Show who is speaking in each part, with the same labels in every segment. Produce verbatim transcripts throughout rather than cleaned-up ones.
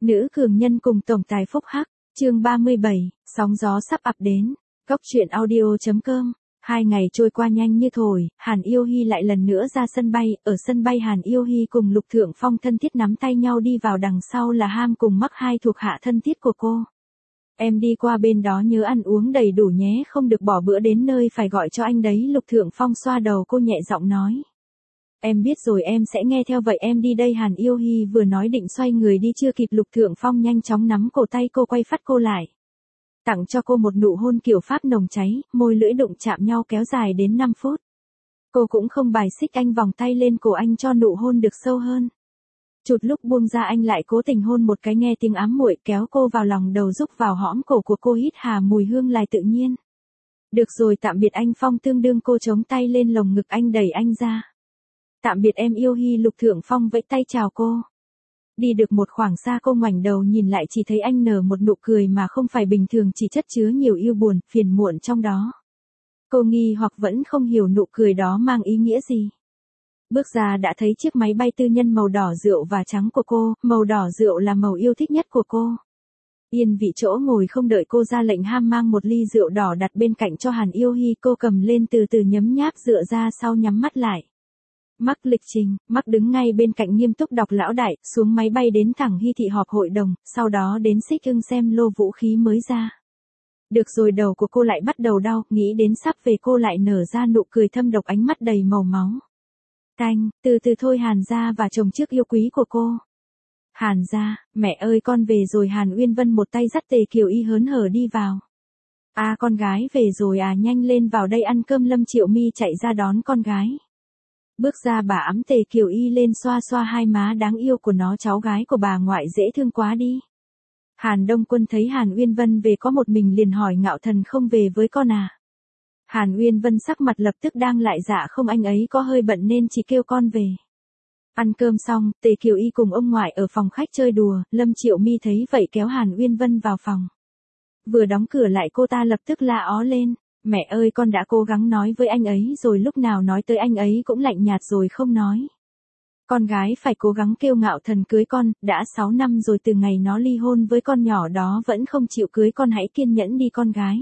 Speaker 1: Nữ cường nhân cùng tổng tài phúc hắc, chương ba mươi bảy, sóng gió sắp ập đến. Góc truyện audio chấm com. Hai ngày trôi qua nhanh như thổi, Hàn Yêu Hi lại lần nữa ra sân bay, ở sân bay Hàn Yêu Hi cùng Lục Thượng Phong thân thiết nắm tay nhau đi vào, đằng sau là Ham cùng Mắc, hai thuộc hạ thân thiết của cô. Em đi qua bên đó nhớ ăn uống đầy đủ nhé, không được bỏ bữa, đến nơi phải gọi cho anh đấy. Lục Thượng Phong xoa đầu cô nhẹ giọng nói. Em biết rồi, em sẽ nghe theo, vậy em đi đây. Hàn Yêu Hi vừa nói định xoay người đi, chưa kịp Lục Thượng Phong nhanh chóng nắm cổ tay cô quay phát cô lại. Tặng cho cô một nụ hôn kiểu Pháp nồng cháy, môi lưỡi đụng chạm nhau kéo dài đến năm phút. Cô cũng không bài xích, anh vòng tay lên cổ anh cho nụ hôn được sâu hơn. Chụt lúc buông ra anh lại cố tình hôn một cái, nghe tiếng ám muội, kéo cô vào lòng, đầu rúc vào hõm cổ của cô, hít hà mùi hương lại tự nhiên. Được rồi, tạm biệt anh Phong, tương đương cô chống tay lên lồng ngực anh, đẩy anh ra. Tạm biệt em Yêu Hi. Lục Thượng Phong vẫy tay chào cô. Đi được một khoảng xa, cô ngoảnh đầu nhìn lại, chỉ thấy anh nở một nụ cười mà không phải bình thường, chỉ chất chứa nhiều yêu buồn, phiền muộn trong đó. Cô nghi hoặc vẫn không hiểu nụ cười đó mang ý nghĩa gì. Bước ra đã thấy chiếc máy bay tư nhân màu đỏ rượu và trắng của cô, màu đỏ rượu là màu yêu thích nhất của cô. Yên vị chỗ ngồi, không đợi cô ra lệnh, Ham mang một ly rượu đỏ đặt bên cạnh cho Hàn Yêu Hi, cô cầm lên từ từ nhấm nháp, dựa ra sau nhắm mắt lại. Mắc lịch trình, Mắc đứng ngay bên cạnh nghiêm túc đọc lão đại, xuống máy bay đến thẳng Hy thị họp hội đồng, sau đó đến Xích Ưng xem lô vũ khí mới ra. Được rồi, đầu của cô lại bắt đầu đau, nghĩ đến sắp về cô lại nở ra nụ cười thâm độc, ánh mắt đầy màu máu. Canh, từ từ thôi. Hàn gia và chồng trước yêu quý của cô. Hàn gia, mẹ ơi con về rồi. Hàn Uyên Vân một tay dắt Tề Kiều Y hớn hở đi vào. À, con gái về rồi à, nhanh lên vào đây ăn cơm. Lâm Triệu My chạy ra đón con gái. Bước ra, bà ẵm Tề Kiều Y lên, xoa xoa hai má đáng yêu của nó, cháu gái của bà ngoại dễ thương quá đi. Hàn Đông Quân thấy Hàn Uyên Vân về có một mình liền hỏi, Ngạo Thần không về với con à? Hàn Uyên Vân sắc mặt lập tức đang lại, dạ không, anh ấy có hơi bận nên chỉ kêu con về. Ăn cơm xong, Tề Kiều Y cùng ông ngoại ở phòng khách chơi đùa, Lâm Triệu My thấy vậy kéo Hàn Uyên Vân vào phòng. Vừa đóng cửa lại, cô ta lập tức la ó lên. Mẹ ơi, con đã cố gắng nói với anh ấy rồi, lúc nào nói tới anh ấy cũng lạnh nhạt rồi không nói. Con gái phải cố gắng kêu Ngạo Thần cưới con, đã sáu năm rồi từ ngày nó ly hôn với con nhỏ đó vẫn không chịu cưới con, hãy kiên nhẫn đi con gái.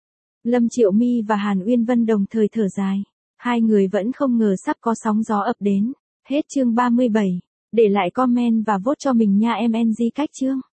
Speaker 1: Lâm Triệu My và Hàn Uyên Vân đồng thời thở dài. Hai người vẫn không ngờ sắp có sóng gió ập đến. Hết chương ba mươi bảy. Để lại comment và vote cho mình nha em en giê cách chương.